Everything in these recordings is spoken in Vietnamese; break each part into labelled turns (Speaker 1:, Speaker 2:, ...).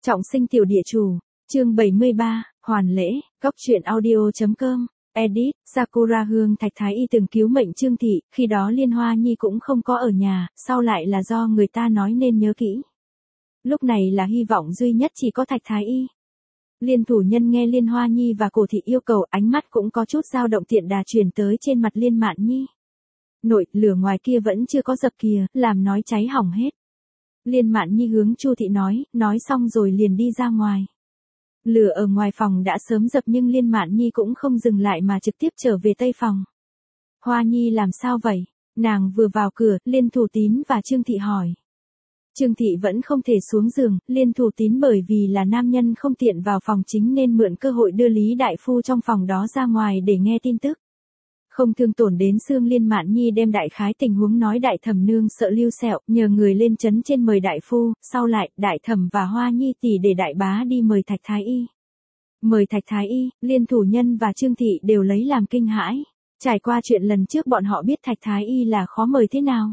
Speaker 1: Trọng sinh tiểu địa chủ, chương 73, hoàn lễ, góc truyện audio.com, edit, Sakura Hương Thạch Thái Y từng cứu mệnh Trương Thị, khi đó Liên Hoa Nhi cũng không có ở nhà, sau lại là do người ta nói nên nhớ kỹ. Lúc này là hy vọng duy nhất chỉ có Thạch Thái Y. Liên thủ nhân nghe Liên Hoa Nhi và Cổ Thị yêu cầu, ánh mắt cũng có chút dao động tiện đà chuyển tới trên mặt Liên Mạn Nhi. Nội, lửa ngoài kia vẫn chưa có dập kìa, làm nói cháy hỏng hết. Liên Mạn Nhi hướng Chu Thị nói xong rồi liền đi ra ngoài. Lửa ở ngoài phòng đã sớm dập nhưng Liên Mạn Nhi cũng không dừng lại mà trực tiếp trở về tây phòng. Hoa Nhi làm sao vậy? Nàng vừa vào cửa, Liên Thủ Tín và Trương Thị hỏi. Trương Thị vẫn không thể xuống giường, Liên Thủ Tín bởi vì là nam nhân không tiện vào phòng chính nên mượn cơ hội đưa Lý Đại Phu trong phòng đó ra ngoài để nghe tin tức. Không thương tổn đến xương, Liên Mạn Nhi đem đại khái tình huống nói Đại Thẩm nương sợ lưu sẹo, nhờ người lên trấn trên mời đại phu, sau lại, Đại Thẩm và Hoa Nhi tỷ để đại bá đi mời Thạch Thái Y. Mời Thạch Thái Y, Liên thủ nhân và Trương Thị đều lấy làm kinh hãi. Trải qua chuyện lần trước bọn họ biết Thạch Thái Y là khó mời thế nào.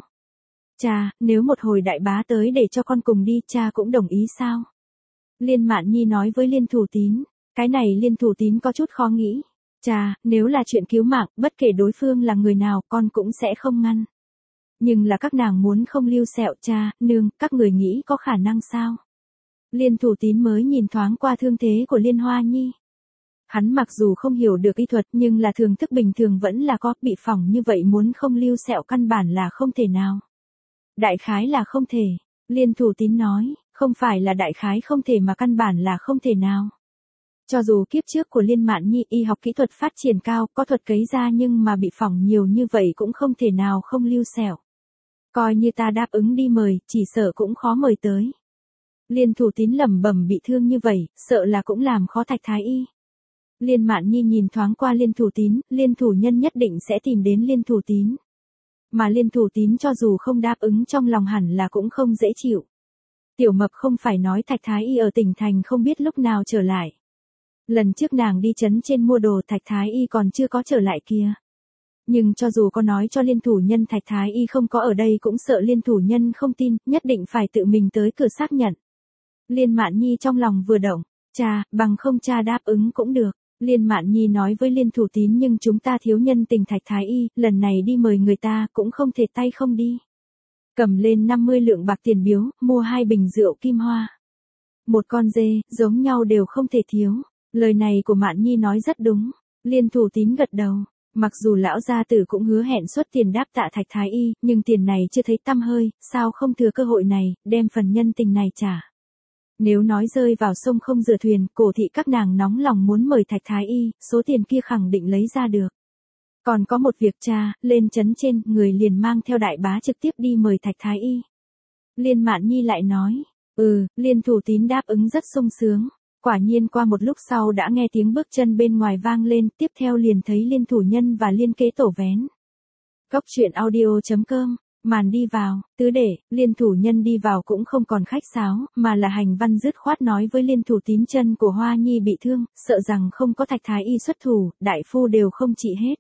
Speaker 1: Cha, nếu một hồi đại bá tới để cho con cùng đi, cha cũng đồng ý sao? Liên Mạn Nhi nói với Liên Thủ Tín. Cái này Liên Thủ Tín có chút khó nghĩ. Cha, nếu là chuyện cứu mạng, bất kể đối phương là người nào, con cũng sẽ không ngăn. Nhưng là các nàng muốn không lưu sẹo, cha, nương, các người nghĩ có khả năng sao? Liên Thủ Tín mới nhìn thoáng qua thương thế của Liên Hoa Nhi. Hắn mặc dù không hiểu được y thuật nhưng là thường thức bình thường vẫn là có, bị phỏng như vậy muốn không lưu sẹo căn bản là không thể nào. Đại khái là không thể. Liên Thủ Tín nói, không phải là đại khái không thể mà căn bản là không thể nào. Cho dù kiếp trước của Liên Mạn Nhi y học kỹ thuật phát triển cao, có thuật cấy ra nhưng mà bị phỏng nhiều như vậy cũng không thể nào không lưu sẹo. Coi như ta đáp ứng đi mời, chỉ sợ cũng khó mời tới. Liên Thủ Tín lẩm bẩm, bị thương như vậy, sợ là cũng làm khó Thạch Thái Y. Liên Mạn Nhi nhìn thoáng qua Liên Thủ Tín, Liên thủ nhân nhất định sẽ tìm đến Liên Thủ Tín. Mà Liên Thủ Tín cho dù không đáp ứng trong lòng hẳn là cũng không dễ chịu. Tiểu Mập không phải nói Thạch Thái Y ở tỉnh thành không biết lúc nào trở lại. Lần trước nàng đi trấn trên mua đồ, Thạch Thái Y còn chưa có trở lại kia. Nhưng cho dù có nói cho Liên thủ nhân Thạch Thái Y không có ở đây cũng sợ Liên thủ nhân không tin, nhất định phải tự mình tới cửa xác nhận. Liên Mạn Nhi trong lòng vừa động, cha, bằng không cha đáp ứng cũng được. Liên Mạn Nhi nói với Liên Thủ Tín, nhưng chúng ta thiếu nhân tình Thạch Thái Y, lần này đi mời người ta cũng không thể tay không đi. Cầm lên 50 lượng bạc tiền biếu, mua 2 bình rượu Kim Hoa. Một con dê, giống nhau đều không thể thiếu. Lời này của Mạn Nhi nói rất đúng. Liên Thủ Tín gật đầu. Mặc dù lão gia tử cũng hứa hẹn xuất tiền đáp tạ Thạch Thái Y, nhưng tiền này chưa thấy tăm hơi, sao không thừa cơ hội này, đem phần nhân tình này trả. Nếu nói rơi vào sông không rửa thuyền, Cổ Thị các nàng nóng lòng muốn mời Thạch Thái Y, số tiền kia khẳng định lấy ra được. Còn có một việc cha, lên trấn trên, người liền mang theo đại bá trực tiếp đi mời Thạch Thái Y. Liên Mạn Nhi lại nói, Liên Thủ Tín đáp ứng rất sung sướng. Quả nhiên qua một lúc sau đã nghe tiếng bước chân bên ngoài vang lên, tiếp theo liền thấy Liên thủ nhân và Liên kế tổ vén. Góc truyện audio.com, màn đi vào, tứ đệ, Liên thủ nhân đi vào cũng không còn khách sáo, mà là hành văn dứt khoát nói với Liên Thủ Tín chân của Hoa Nhi bị thương, sợ rằng không có Thạch Thái Y xuất thủ, đại phu đều không trị hết.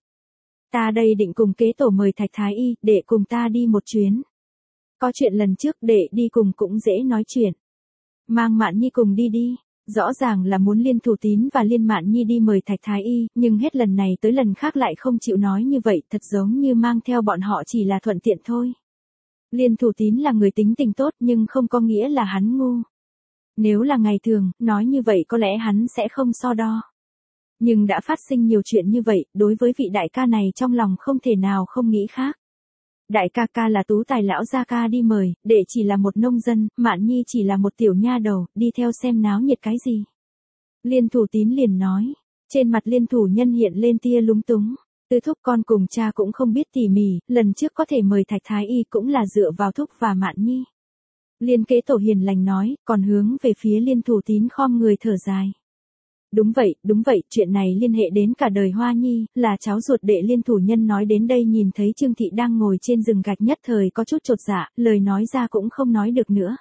Speaker 1: Ta đây định cùng kế tổ mời Thạch Thái Y, để cùng ta đi một chuyến. Có chuyện lần trước để đi cùng cũng dễ nói chuyện. Mang Mạn Nhi cùng đi đi. Rõ ràng là muốn Liên Thủ Tín và Liên Mạn Nhi đi mời Thạch Thái Y, nhưng hết lần này tới lần khác lại không chịu nói như vậy, thật giống như mang theo bọn họ chỉ là thuận tiện thôi. Liên Thủ Tín là người tính tình tốt nhưng không có nghĩa là hắn ngu. Nếu là ngày thường, nói như vậy có lẽ hắn sẽ không so đo. Nhưng đã phát sinh nhiều chuyện như vậy, đối với vị đại ca này trong lòng không thể nào không nghĩ khác. Đại ca ca là tú tài lão gia ca đi mời, đệ chỉ là một nông dân, Mạn Nhi chỉ là một tiểu nha đầu, đi theo xem náo nhiệt cái gì. Liên Thủ Tín liền nói, trên mặt Liên thủ nhân hiện lên tia lúng túng. Tứ thúc con cùng cha cũng không biết tỉ mỉ, lần trước có thể mời Thạch Thái Y cũng là dựa vào thúc và Mạn Nhi. Liên kế tổ hiền lành nói, còn hướng về phía Liên Thủ Tín khom người thở dài. Đúng vậy, chuyện này liên hệ đến cả đời Hoa Nhi, là cháu ruột đệ. Liên thủ nhân nói đến đây nhìn thấy Trương Thị đang ngồi trên rừng gạch nhất thời có chút chột dạ, lời nói ra cũng không nói được nữa.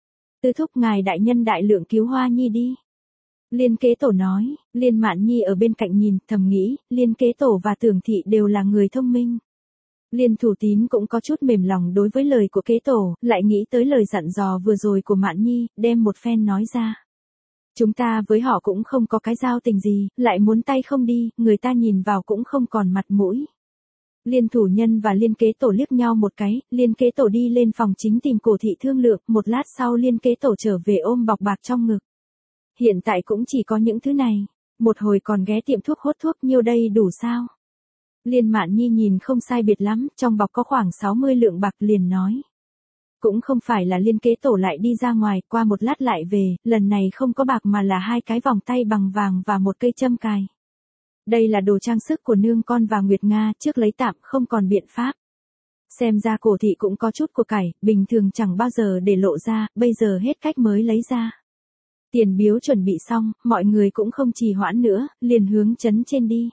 Speaker 1: Tứ thúc ngài đại nhân đại lượng cứu Hoa Nhi đi. Liên kế tổ nói, Liên Mạn Nhi ở bên cạnh nhìn, thầm nghĩ, Liên kế tổ và Tưởng Thị đều là người thông minh. Liên Thủ Tín cũng có chút mềm lòng đối với lời của kế tổ, lại nghĩ tới lời dặn dò vừa rồi của Mạn Nhi, đem một phen nói ra. Chúng ta với họ cũng không có cái giao tình gì, lại muốn tay không đi, người ta nhìn vào cũng không còn mặt mũi. Liên thủ nhân và liên kế tổ liếc nhau một cái, liên kế tổ đi lên phòng chính tìm Cổ thị thương lượng, một lát sau liên kế tổ trở về ôm bọc bạc trong ngực. Hiện tại cũng chỉ có những thứ này, một hồi còn ghé tiệm thuốc hốt thuốc, nhiêu đây đủ sao? Liên Mạn Nhi nhìn không sai biệt lắm, trong bọc có khoảng 60 lượng bạc liền nói. Cũng không phải là liên kế tổ lại đi ra ngoài, qua một lát lại về, lần này không có bạc mà là 2 cái vòng tay bằng vàng và một cây châm cài. Đây là đồ trang sức của nương con và Nguyệt Nga, trước lấy tạm không còn biện pháp. Xem ra Cổ thị cũng có chút của cải, bình thường chẳng bao giờ để lộ ra, bây giờ hết cách mới lấy ra. Tiền biếu chuẩn bị xong, mọi người cũng không trì hoãn nữa, liền hướng trấn trên đi.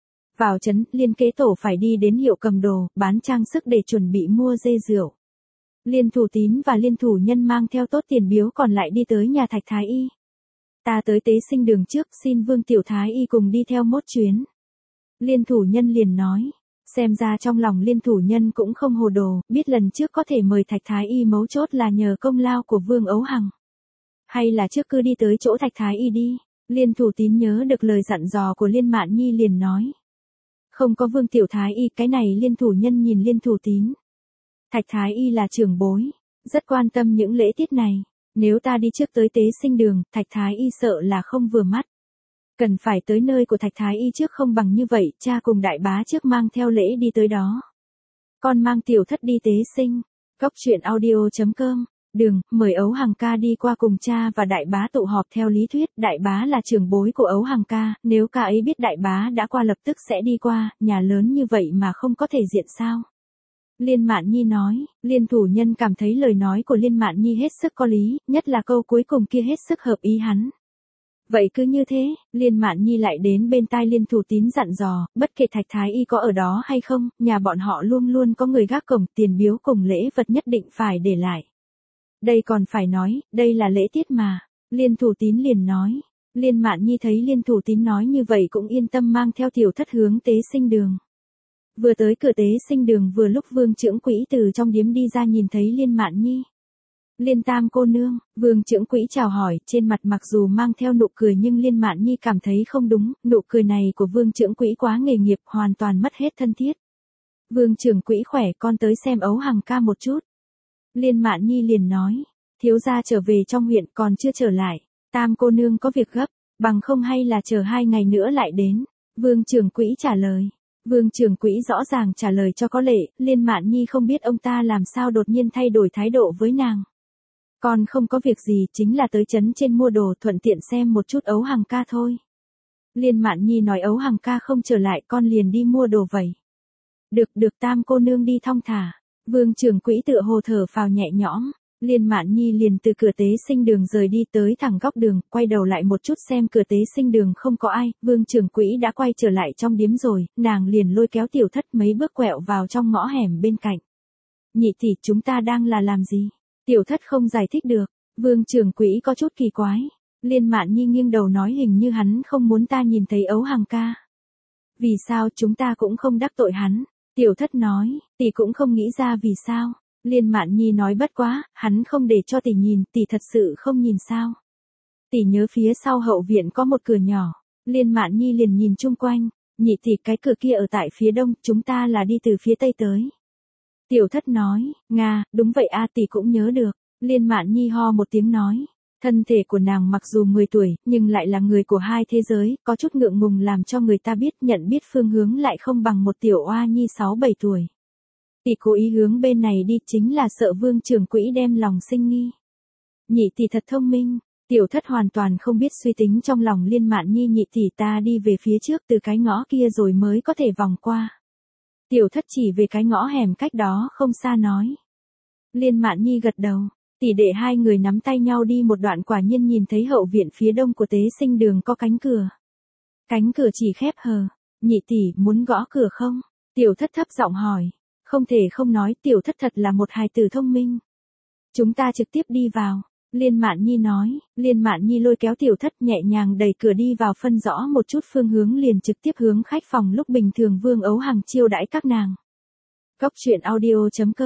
Speaker 1: Vào trấn, liên kế tổ phải đi đến hiệu cầm đồ, bán trang sức để chuẩn bị mua dê rượu. Liên thủ tín và liên thủ nhân mang theo tốt tiền biếu còn lại đi tới nhà Thạch Thái Y. Ta tới tế sinh đường trước, xin Vương Tiểu Thái Y cùng đi theo mốt chuyến. Liên thủ nhân liền nói, xem ra trong lòng liên thủ nhân cũng không hồ đồ, biết lần trước có thể mời Thạch Thái Y mấu chốt là nhờ công lao của Vương Ấu Hằng. Hay là trước cứ đi tới chỗ Thạch Thái Y đi, liên thủ tín nhớ được lời dặn dò của Liên Mạn Nhi liền nói. Không có Vương Tiểu Thái Y, cái này liên thủ nhân nhìn liên thủ tín. Thạch Thái Y là trưởng bối, rất quan tâm những lễ tiết này. Nếu ta đi trước tới tế sinh đường, Thạch Thái Y sợ là không vừa mắt. Cần phải tới nơi của Thạch Thái Y trước, không bằng như vậy, cha cùng đại bá trước mang theo lễ đi tới đó. Con mang tiểu thất đi tế sinh. Cóc truyện audio.com. Đường, mời Ấu Hằng ca đi qua cùng cha và đại bá tụ họp. Theo lý thuyết, đại bá là trưởng bối của Ấu Hằng ca, nếu ca ấy biết đại bá đã qua lập tức sẽ đi qua, nhà lớn như vậy mà không có thể diện sao. Liên Mạn Nhi nói, liên thủ nhân cảm thấy lời nói của Liên Mạn Nhi hết sức có lý, nhất là câu cuối cùng kia hết sức hợp ý hắn. Vậy cứ như thế, Liên Mạn Nhi lại đến bên tai liên thủ tín dặn dò, bất kể Thạch Thái Y có ở đó hay không, nhà bọn họ luôn luôn có người gác cổng, tiền biếu cùng lễ vật nhất định phải để lại. Đây còn phải nói, đây là lễ tiết mà. Liên thủ tín liền nói. Liên Mạn Nhi thấy liên thủ tín nói như vậy cũng yên tâm, mang theo tiểu thất hướng tế sinh đường. Vừa tới cửa tế sinh đường, vừa lúc Vương trưởng quỹ từ trong điếm đi ra nhìn thấy Liên Mạn Nhi. Liên tam cô nương, Vương trưởng quỹ chào hỏi, trên mặt mặc dù mang theo nụ cười nhưng Liên Mạn Nhi cảm thấy không đúng, nụ cười này của Vương trưởng quỹ quá nghề nghiệp, hoàn toàn mất hết thân thiết. Vương trưởng quỹ khỏe, con tới xem Ấu Hằng ca một chút. Liên Mạn Nhi liền nói, thiếu gia trở về trong huyện còn chưa trở lại, tam cô nương có việc gấp, bằng không hay là chờ 2 ngày nữa lại đến. Vương trưởng quỹ trả lời. Vương trưởng quỹ rõ ràng trả lời cho có lệ, Liên Mạn Nhi không biết ông ta làm sao đột nhiên thay đổi thái độ với nàng. Con không có việc gì, chính là tới trấn trên mua đồ, thuận tiện xem một chút Ấu Hằng ca thôi. Liên Mạn Nhi nói Ấu Hằng ca không trở lại, con liền đi mua đồ vậy. Được tam cô nương đi thong thả. Vương trưởng quỹ tựa hồ thở phào nhẹ nhõm. Liên Mạn Nhi liền từ cửa tế sinh đường rời đi tới thẳng góc đường, quay đầu lại một chút xem cửa tế sinh đường không có ai, Vương trưởng quỹ đã quay trở lại trong điếm rồi, nàng liền lôi kéo tiểu thất mấy bước quẹo vào trong ngõ hẻm bên cạnh. Nhị tỷ, chúng ta đang là làm gì? Tiểu thất không giải thích được, Vương trưởng quỹ có chút kỳ quái. Liên Mạn Nhi nghiêng đầu nói, hình như hắn không muốn ta nhìn thấy Ấu Hằng ca. Vì sao? Chúng ta cũng không đắc tội hắn. Tiểu thất nói, tỷ cũng không nghĩ ra vì sao. Liên Mạn Nhi nói, bất quá, hắn không để cho tỷ nhìn, tỷ thật sự không nhìn sao. Tỷ nhớ phía sau hậu viện có một cửa nhỏ. Liên Mạn Nhi liền nhìn chung quanh, nhị tỷ, cái cửa kia ở tại phía đông, chúng ta là đi từ phía tây tới. Tiểu thất nói, Nga, đúng vậy a, tỷ cũng nhớ được. Liên Mạn Nhi ho một tiếng nói. Thân thể của nàng mặc dù 10 tuổi, nhưng lại là người của hai thế giới, có chút ngượng ngùng làm cho người ta biết, nhận biết phương hướng lại không bằng một tiểu oa nhi 6-7 tuổi. Tỷ cố ý hướng bên này đi chính là sợ Vương trưởng quỹ đem lòng sinh nghi. Nhị tỷ thật thông minh. Tiểu thất hoàn toàn không biết suy tính trong lòng Liên Mạn Nhi. Nhị tỷ, ta đi về phía trước từ cái ngõ kia rồi mới có thể vòng qua. Tiểu thất chỉ về cái ngõ hẻm cách đó không xa nói. Liên Mạn Nhi gật đầu. Tỷ đệ hai người nắm tay nhau đi một đoạn, quả nhiên nhìn thấy hậu viện phía đông của tế sinh đường có cánh cửa. Cánh cửa chỉ khép hờ. Nhị tỷ, muốn gõ cửa không? Tiểu thất thấp giọng hỏi. Không thể không nói, tiểu thất thật là một hài tử thông minh. Chúng ta trực tiếp đi vào. Liên Mạn Nhi nói. Liên Mạn Nhi lôi kéo tiểu thất nhẹ nhàng đẩy cửa đi vào, phân rõ một chút phương hướng liền trực tiếp hướng khách phòng lúc bình thường Vương Ấu Hằng chiêu đãi các nàng. Cóc truyện audio.com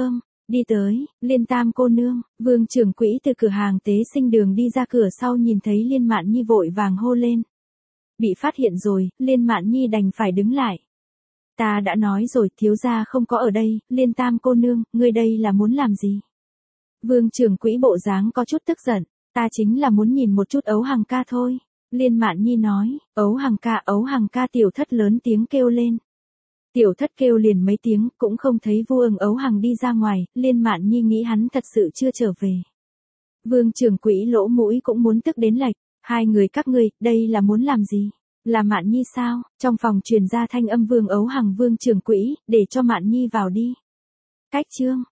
Speaker 1: Đi tới, Liên Tam cô nương, Vương trưởng quỹ từ cửa hàng tế sinh đường đi ra cửa sau nhìn thấy Liên Mạn Nhi vội vàng hô lên. Bị phát hiện rồi, Liên Mạn Nhi đành phải đứng lại. Ta đã nói rồi, thiếu gia không có ở đây, Liên Tam cô nương, ngươi đây là muốn làm gì? Vương trưởng quỹ bộ dáng có chút tức giận, ta chính là muốn nhìn một chút Ấu Hằng ca thôi. Liên Mạn Nhi nói, Ấu Hằng ca tiểu thất lớn tiếng kêu lên. Tiểu thất kêu liền mấy tiếng, cũng không thấy Ấu Hằng đi ra ngoài, Liên Mạn Nhi nghĩ hắn thật sự chưa trở về. Vương trưởng quỹ lỗ mũi cũng muốn tức đến lệch, hai người các ngươi, đây là muốn làm gì? Là Mạn Nhi sao? Trong phòng truyền ra thanh âm Ấu Hằng Vương trưởng quỹ, để cho Mạn Nhi vào đi. Cách chương